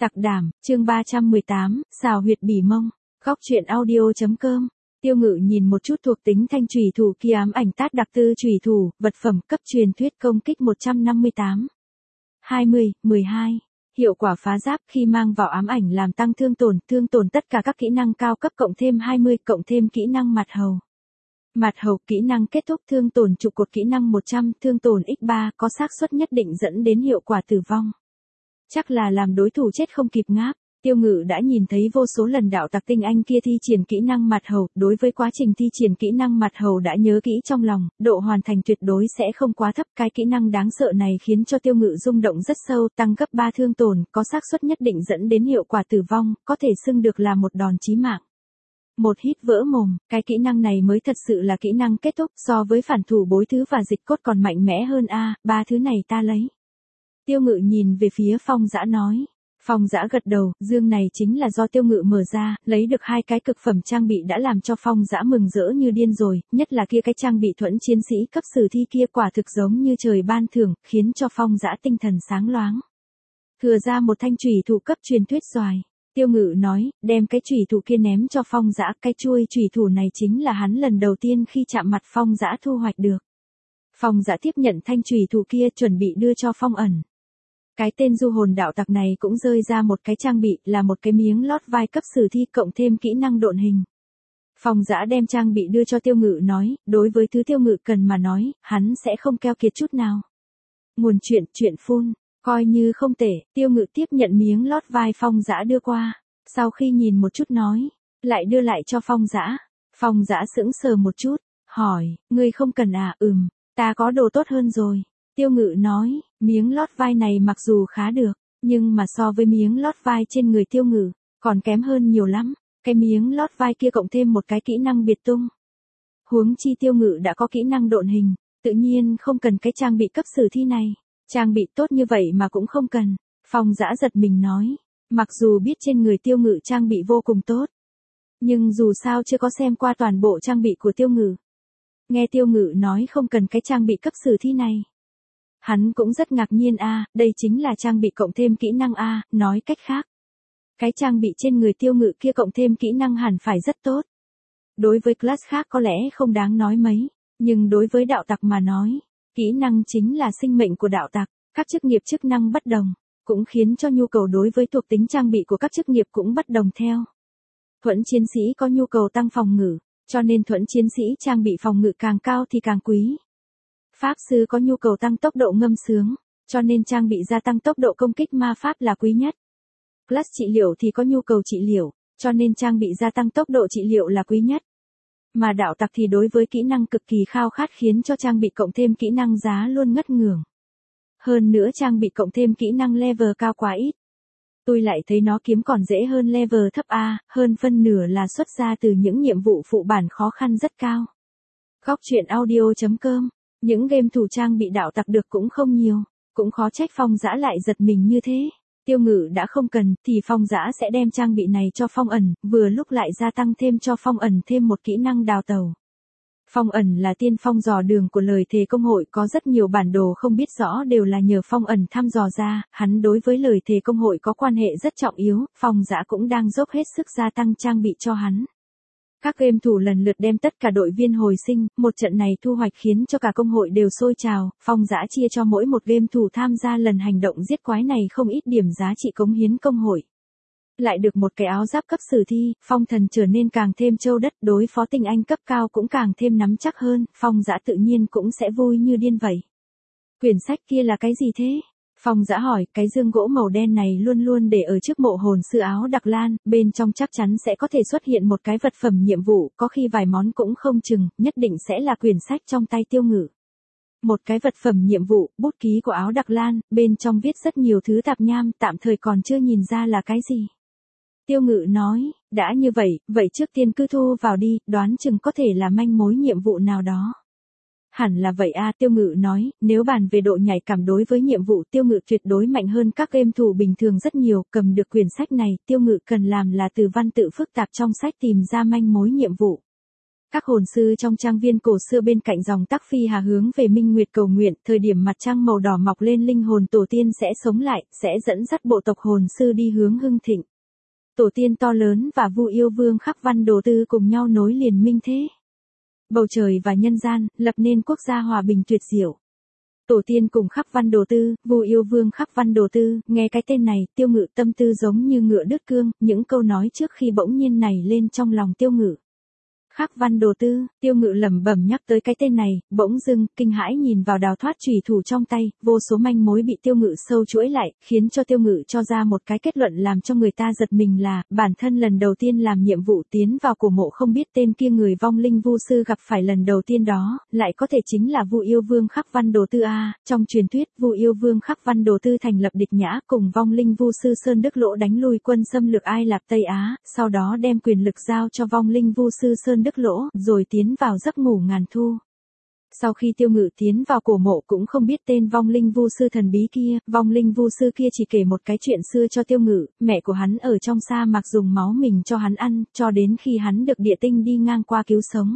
Tặc đảm, chương 318, xào huyệt bỉ mông. Góc truyện audio.com. Tiêu Ngự nhìn một chút thuộc tính thanh chủy thủ kia, ám ảnh tát đặc tư chủy thủ, vật phẩm cấp truyền thuyết, công kích 158. 20, 12. Hiệu quả phá giáp khi mang vào ám ảnh làm tăng thương tổn tất cả các kỹ năng cao cấp cộng thêm 20, cộng thêm kỹ năng mặt hầu. Mặt hầu kỹ năng kết thúc thương tổn trụ cột kỹ năng 100, thương tổn x3, có xác suất nhất định dẫn đến hiệu quả tử vong. Chắc là làm đối thủ chết không kịp ngáp. Tiêu Ngự đã nhìn thấy vô số lần đạo tặc tinh anh kia thi triển kỹ năng mặt hầu, đối với quá trình thi triển kỹ năng mặt hầu đã nhớ kỹ trong lòng, độ hoàn thành tuyệt đối sẽ không quá thấp. Cái kỹ năng đáng sợ này khiến cho Tiêu Ngự rung động rất sâu, tăng gấp 3 thương tổn, có xác suất nhất định dẫn đến hiệu quả tử vong, có thể xưng được là một đòn chí mạng. Một hít vỡ mồm, cái kỹ năng này mới thật sự là kỹ năng kết thúc, so với phản thủ bối thứ và dịch cốt còn mạnh mẽ hơn a, ba thứ này ta lấy. Tiêu Ngự nhìn về phía Phong Dã nói. Phong Dã gật đầu, dương này chính là do Tiêu Ngự mở ra, lấy được 2 cái cực phẩm trang bị đã làm cho Phong Dã mừng rỡ như điên rồi, nhất là kia cái trang bị thuẫn chiến sĩ cấp sử thi kia quả thực giống như trời ban thưởng, khiến cho Phong Dã tinh thần sáng loáng. Thừa ra một thanh chủy thủ cấp truyền thuyết xoài. Tiêu Ngự nói, đem cái chủy thủ kia ném cho Phong Dã, cái chuôi chủy thủ này chính là hắn lần đầu tiên khi chạm mặt Phong Dã thu hoạch được. Phong Dã tiếp nhận thanh chủy thủ kia, chuẩn bị đưa cho Phong Ẩn. Cái tên du hồn đạo tặc này cũng rơi ra một cái trang bị, là một cái miếng lót vai cấp sử thi cộng thêm kỹ năng độn hình. Phong Dã đem trang bị đưa cho Tiêu Ngự nói, đối với thứ Tiêu Ngự cần mà nói, hắn sẽ không keo kiệt chút nào. Nguồn chuyện phun, coi như không tệ. Tiêu Ngự tiếp nhận miếng lót vai Phong Dã đưa qua, sau khi nhìn một chút nói, lại đưa lại cho Phong Dã. Phong Dã sững sờ một chút, hỏi, ngươi không cần à? Ta có đồ tốt hơn rồi. Tiêu Ngự nói, miếng lót vai này mặc dù khá được, nhưng mà so với miếng lót vai trên người Tiêu Ngự, còn kém hơn nhiều lắm. Cái miếng lót vai kia cộng thêm một cái kỹ năng biệt tung. Huống chi Tiêu Ngự đã có kỹ năng độn hình, tự nhiên không cần cái trang bị cấp sử thi này. Trang bị tốt như vậy mà cũng không cần. Phong Dã giật mình nói, mặc dù biết trên người Tiêu Ngự trang bị vô cùng tốt, nhưng dù sao chưa có xem qua toàn bộ trang bị của Tiêu Ngự. Nghe Tiêu Ngự nói không cần cái trang bị cấp sử thi này, hắn cũng rất ngạc nhiên a, đây chính là trang bị cộng thêm kỹ năng a, nói cách khác, cái trang bị trên người Tiêu Ngự kia cộng thêm kỹ năng hẳn phải rất tốt. Đối với class khác có lẽ không đáng nói mấy, nhưng đối với đạo tặc mà nói, kỹ năng chính là sinh mệnh của đạo tặc, các chức nghiệp chức năng bất đồng, cũng khiến cho nhu cầu đối với thuộc tính trang bị của các chức nghiệp cũng bất đồng theo. Thuẫn chiến sĩ có nhu cầu tăng phòng ngự, cho nên thuẫn chiến sĩ trang bị phòng ngự càng cao thì càng quý. Pháp sư có nhu cầu tăng tốc độ ngâm sướng, cho nên trang bị gia tăng tốc độ công kích ma pháp là quý nhất. Class trị liệu thì có nhu cầu trị liệu, cho nên trang bị gia tăng tốc độ trị liệu là quý nhất. Mà đạo tặc thì đối với kỹ năng cực kỳ khao khát, khiến cho trang bị cộng thêm kỹ năng giá luôn ngất ngưởng. Hơn nữa trang bị cộng thêm kỹ năng level cao quá ít. Tôi lại thấy nó kiếm còn dễ hơn level thấp A, hơn phân nửa là xuất ra từ những nhiệm vụ phụ bản khó khăn rất cao. Góc truyện audio.com. Những game thủ trang bị đạo tặc được cũng không nhiều, cũng khó trách Phong Dã lại giật mình như thế. Tiêu Ngự đã không cần, thì Phong Dã sẽ đem trang bị này cho Phong Ẩn, vừa lúc lại gia tăng thêm cho Phong Ẩn thêm một kỹ năng đào tẩu. Phong Ẩn là tiên phong dò đường của lời thề công hội, có rất nhiều bản đồ không biết rõ đều là nhờ Phong Ẩn thăm dò ra, hắn đối với lời thề công hội có quan hệ rất trọng yếu, Phong Dã cũng đang dốc hết sức gia tăng trang bị cho hắn. Các game thủ lần lượt đem tất cả đội viên hồi sinh, một trận này thu hoạch khiến cho cả công hội đều sôi trào, Phong Dã chia cho mỗi một game thủ tham gia lần hành động giết quái này không ít điểm giá trị cống hiến công hội. Lại được một cái áo giáp cấp sử thi, Phong Thần trở nên càng thêm châu đất, đối phó tinh anh cấp cao cũng càng thêm nắm chắc hơn, Phong Dã tự nhiên cũng sẽ vui như điên vậy. Quyển sách kia là cái gì thế? Phong Dã hỏi, cái dương gỗ màu đen này luôn luôn để ở trước mộ hồn sư áo đặc lan, bên trong chắc chắn sẽ có thể xuất hiện một cái vật phẩm nhiệm vụ, có khi vài món cũng không chừng, nhất định sẽ là quyển sách trong tay Tiêu Ngự. Một cái vật phẩm nhiệm vụ, bút ký của áo đặc lan, bên trong viết rất nhiều thứ tạp nham, tạm thời còn chưa nhìn ra là cái gì. Tiêu Ngự nói, đã như vậy trước tiên cứ thu vào đi, đoán chừng có thể là manh mối nhiệm vụ nào đó. Hẳn là vậy a, Tiêu Ngự nói, nếu bàn về độ nhạy cảm đối với nhiệm vụ, Tiêu Ngự tuyệt đối mạnh hơn các game thủ bình thường rất nhiều, cầm được quyển sách này, Tiêu Ngự cần làm là từ văn tự phức tạp trong sách tìm ra manh mối nhiệm vụ. Các hồn sư trong trang viên cổ xưa bên cạnh dòng Tắc Phi Hà hướng về Minh Nguyệt cầu nguyện, thời điểm mặt trăng màu đỏ mọc lên linh hồn tổ tiên sẽ sống lại, sẽ dẫn dắt bộ tộc hồn sư đi hướng hưng thịnh. Tổ tiên to lớn và Vu Yêu Vương Khắc Văn Đồ Tư cùng nhau nối liền minh thế. Bầu trời và nhân gian, lập nên quốc gia hòa bình tuyệt diệu. Tổ tiên cùng Khắc Văn Đồ Tư, Vu Yêu Vương Khắc Văn Đồ Tư, nghe cái tên này, Tiêu Ngự tâm tư giống như ngựa đứt cương, những câu nói trước khi bỗng nhiên nảy lên trong lòng Tiêu Ngự. Khắc Văn Đồ Tư, Tiêu Ngự lẩm bẩm nhắc tới cái tên này, bỗng dưng, kinh hãi nhìn vào đào thoát chùy thủ trong tay, vô số manh mối bị Tiêu Ngự sâu chuỗi lại, khiến cho Tiêu Ngự cho ra một cái kết luận làm cho người ta giật mình là, bản thân lần đầu tiên làm nhiệm vụ tiến vào cổ mộ không biết tên kia người vong linh vu sư gặp phải lần đầu tiên đó, lại có thể chính là Vu Yêu Vương Khắc Văn Đồ Tư a. Trong truyền thuyết, Vu Yêu Vương Khắc Văn Đồ Tư thành lập địch nhã cùng vong linh vu sư Sơn Đức Lỗ đánh lui quân xâm lược Ai Lạp Tây Á, sau đó đem quyền lực giao cho vong linh vu sư Sơn Đức Lỗ, rồi tiến vào giấc ngủ ngàn thu. Sau khi Tiêu Ngự tiến vào cổ mộ cũng không biết tên vong linh vu sư thần bí kia, vong linh vu sư kia chỉ kể một cái chuyện xưa cho Tiêu Ngự, mẹ của hắn ở trong sa mạc dùng máu mình cho hắn ăn, cho đến khi hắn được địa tinh đi ngang qua cứu sống.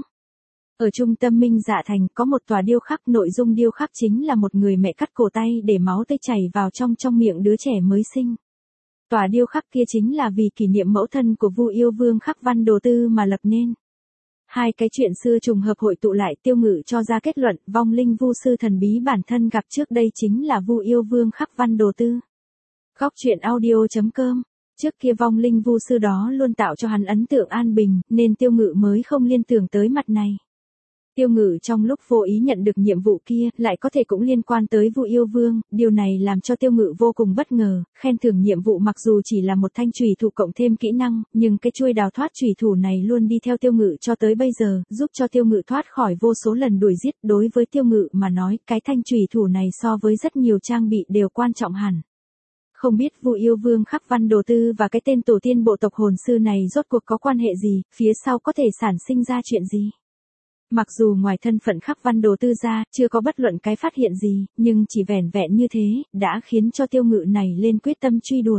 Ở trung tâm Minh Dạ Thành có một tòa điêu khắc, nội dung điêu khắc chính là một người mẹ cắt cổ tay để máu tươi chảy vào trong miệng đứa trẻ mới sinh. Tòa điêu khắc kia chính là vì kỷ niệm mẫu thân của Vu Yêu Vương Khắc Văn Đồ Tư mà lập nên. Hai cái chuyện xưa trùng hợp hội tụ lại, Tiêu Ngự cho ra kết luận, vong linh vu sư thần bí bản thân gặp trước đây chính là Vu Yêu Vương Khắc Văn Đồ Tư. Góc truyện audio.com. Trước kia vong linh vu sư đó luôn tạo cho hắn ấn tượng an bình, nên Tiêu Ngự mới không liên tưởng tới mặt này. Tiêu Ngự trong lúc vô ý nhận được nhiệm vụ kia, lại có thể cũng liên quan tới Vu Yêu Vương, điều này làm cho Tiêu Ngự vô cùng bất ngờ, khen thưởng nhiệm vụ mặc dù chỉ là một thanh chùy thủ cộng thêm kỹ năng, nhưng cái chuôi đào thoát chùy thủ này luôn đi theo Tiêu Ngự cho tới bây giờ, giúp cho Tiêu Ngự thoát khỏi vô số lần đuổi giết. Đối với Tiêu Ngự mà nói, cái thanh chùy thủ này so với rất nhiều trang bị đều quan trọng hẳn. Không biết Vu Yêu Vương Khắc Văn Đồ Tư và cái tên tổ tiên bộ tộc hồn sư này rốt cuộc có quan hệ gì, phía sau có thể sản sinh ra chuyện gì. Mặc dù ngoài thân phận Khắc Văn Đồ Tư ra, chưa có bất luận cái phát hiện gì, nhưng chỉ vẻn vẹn như thế, đã khiến cho Tiêu Ngự này lên quyết tâm truy đuổi.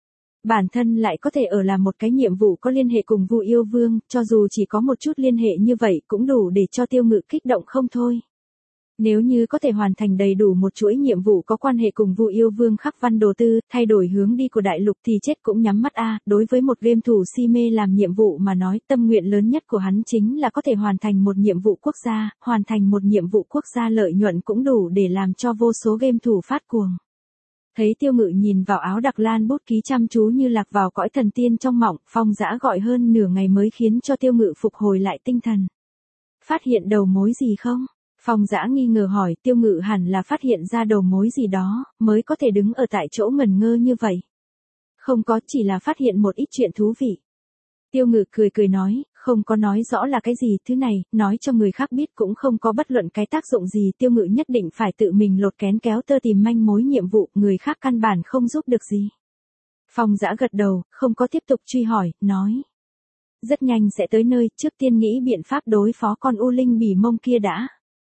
Bản thân lại có thể ở làm một cái nhiệm vụ có liên hệ cùng Vu Yêu Vương, cho dù chỉ có một chút liên hệ như vậy cũng đủ để cho Tiêu Ngự kích động không thôi. Nếu như có thể hoàn thành đầy đủ một chuỗi nhiệm vụ có quan hệ cùng Vu Yêu Vương Khắc Văn Đồ Tư, thay đổi hướng đi của đại lục thì chết cũng nhắm mắt a. Đối với một game thủ si mê làm nhiệm vụ mà nói, tâm nguyện lớn nhất của hắn chính là có thể hoàn thành một nhiệm vụ quốc gia, hoàn thành một nhiệm vụ quốc gia lợi nhuận cũng đủ để làm cho vô số game thủ phát cuồng. Thấy Tiêu Ngự nhìn vào áo đặc lan bút ký chăm chú như lạc vào cõi thần tiên trong mộng, Phong Dã gọi hơn nửa ngày mới khiến cho Tiêu Ngự phục hồi lại tinh thần. Phát hiện đầu mối gì không? Phong Dã nghi ngờ hỏi, Tiêu Ngự hẳn là phát hiện ra đầu mối gì đó, mới có thể đứng ở tại chỗ ngẩn ngơ như vậy. Không có, chỉ là phát hiện một ít chuyện thú vị. Tiêu Ngự cười nói, không có nói rõ là cái gì, thứ này, nói cho người khác biết cũng không có bất luận cái tác dụng gì. Tiêu Ngự nhất định phải tự mình lột kén kéo tơ tìm manh mối nhiệm vụ, người khác căn bản không giúp được gì. Phong Dã gật đầu, không có tiếp tục truy hỏi, nói. Rất nhanh sẽ tới nơi, trước tiên nghĩ biện pháp đối phó con U Linh Bỉ Mông kia đã.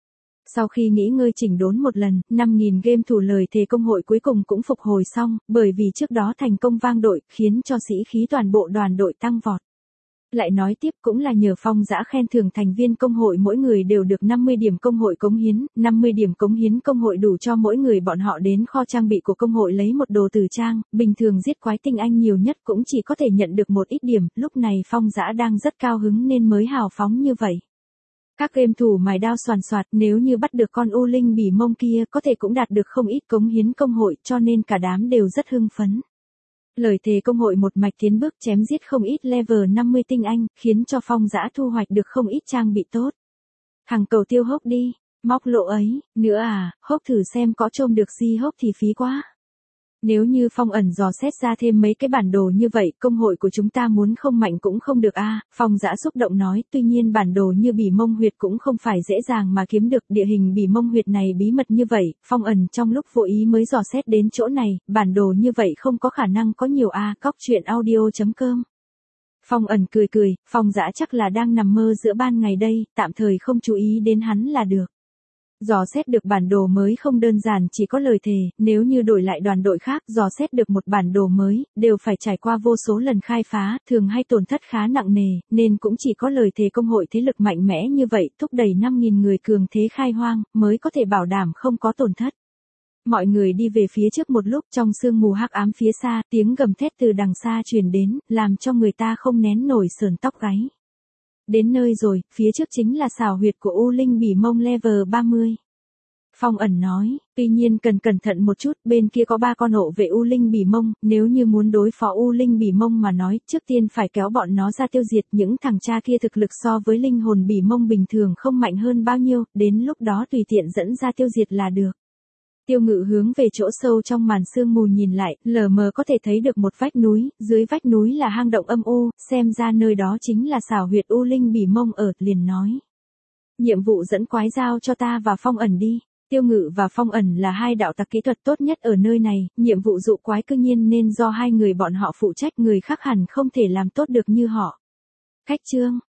Sau khi nghỉ ngơi chỉnh đốn một lần, 5.000 game thủ lời thề công hội cuối cùng cũng phục hồi xong, bởi vì trước đó thành công vang đội, khiến cho sĩ khí toàn bộ đoàn đội tăng vọt. Lại nói tiếp cũng là nhờ Phong Dã khen thưởng thành viên công hội mỗi người đều được 50 điểm công hội cống hiến, 50 điểm cống hiến công hội đủ cho mỗi người bọn họ đến kho trang bị của công hội lấy một đồ từ trang, bình thường giết quái tinh anh nhiều nhất cũng chỉ có thể nhận được một ít điểm, lúc này Phong Dã đang rất cao hứng nên mới hào phóng như vậy. Các game thủ mài đao xoàn xoạt, nếu như bắt được con U Linh Bỉ Mông kia có thể cũng đạt được không ít cống hiến công hội, cho nên cả đám đều rất hưng phấn. Lời thề công hội một mạch tiến bước chém giết không ít level 50 tinh anh, khiến cho Phong Dã thu hoạch được không ít trang bị tốt. Thằng cầu tiêu hốc đi, móc lộ ấy, nữa à, hốc thử xem có trôm được gì hốc thì phí quá. Nếu như Phong ẩn dò xét ra thêm mấy cái bản đồ như vậy, công hội của chúng ta muốn không mạnh cũng không được a. Phong Dã xúc động nói, tuy nhiên bản đồ như Bỉ Mông huyệt cũng không phải dễ dàng mà kiếm được, địa hình Bỉ Mông huyệt này bí mật như vậy, Phong ẩn trong lúc vô ý mới dò xét đến chỗ này, bản đồ như vậy không có khả năng có nhiều a. Góc truyện audio.com. Phong ẩn cười, Phong Dã chắc là đang nằm mơ giữa ban ngày đây, tạm thời không chú ý đến hắn là được. Dò xét được bản đồ mới không đơn giản chỉ có lời thề, nếu như đổi lại đoàn đội khác dò xét được một bản đồ mới, đều phải trải qua vô số lần khai phá, thường hay tổn thất khá nặng nề, nên cũng chỉ có lời thề công hội thế lực mạnh mẽ như vậy, thúc đẩy 5.000 người cường thế khai hoang, mới có thể bảo đảm không có tổn thất. Mọi người đi về phía trước một lúc trong sương mù hắc ám phía xa, tiếng gầm thét từ đằng xa truyền đến, làm cho người ta không nén nổi sởn tóc gáy. Đến nơi rồi, phía trước chính là xào huyệt của U Linh Bỉ Mông level 30. Phong ẩn nói, tuy nhiên cần cẩn thận một chút, bên kia có 3 con hộ vệ U Linh Bỉ Mông, nếu như muốn đối phó U Linh Bỉ Mông mà nói, trước tiên phải kéo bọn nó ra tiêu diệt, những thằng cha kia thực lực so với linh hồn Bỉ Mông bình thường không mạnh hơn bao nhiêu, đến lúc đó tùy tiện dẫn ra tiêu diệt là được. Tiêu Ngự hướng về chỗ sâu trong màn sương mù nhìn lại, lờ mờ có thể thấy được một vách núi, dưới vách núi là hang động âm u, xem ra nơi đó chính là xào huyệt U Linh Bỉ Mông ở, liền nói. Nhiệm vụ dẫn quái giao cho ta và Phong ẩn đi. Tiêu Ngự và Phong ẩn là 2 đạo tặc kỹ thuật tốt nhất ở nơi này, nhiệm vụ dụ quái cư nhiên nên do 2 người bọn họ phụ trách, người khác hẳn không thể làm tốt được như họ. Khách chương